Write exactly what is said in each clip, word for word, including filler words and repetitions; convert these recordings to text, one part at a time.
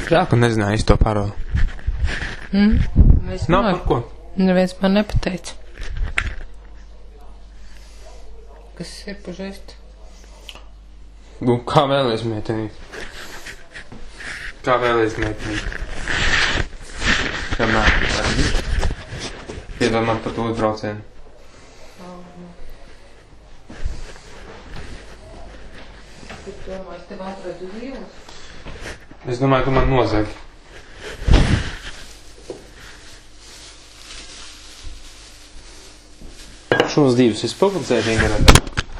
agrāk un nezināju to paroli. Mm. Nav par ko. Neviens man nepateica. Kas ir pa žestu? Nu, kā vēlies meitenīt? Kā vēlies meitenīt? Kā mēr? Piedod man par to uzbraucienu. Tu domā, es tev atradu uz ielas? Es domāju, ka man nozag. Šos divus es publicēšu internetā.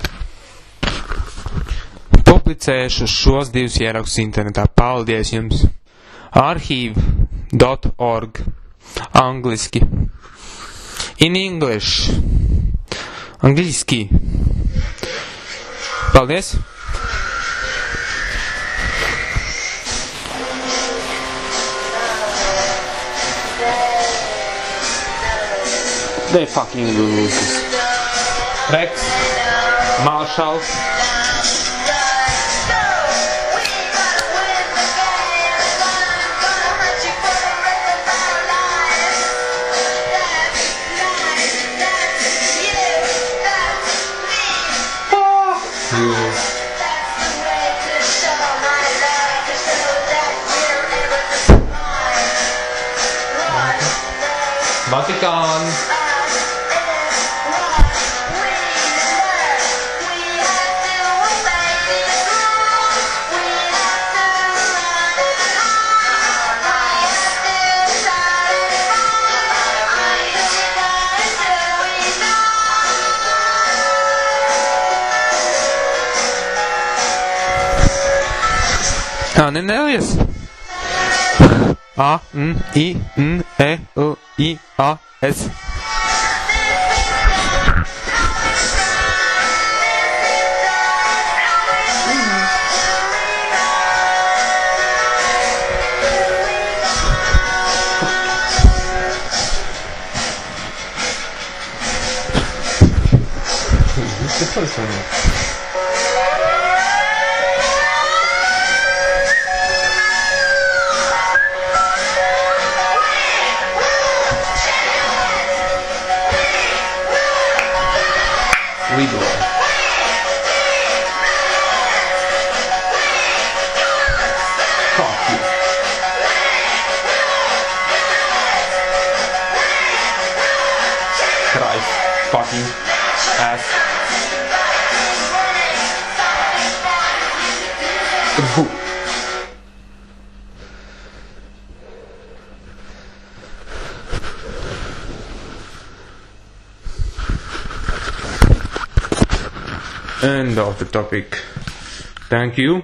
Publicēšu šos divus ierakstus internetā. Paldies jums. archive dot org Angliski. In English. Angliski. Paldies. They fucking lose. Rex, Marshall. Vatikan. Ah, ne Elias. A, N, I, N, E, L, I, A, S. Legal. Fuck you. Christ. Fucking ass. Boo. End of the topic. Thank you.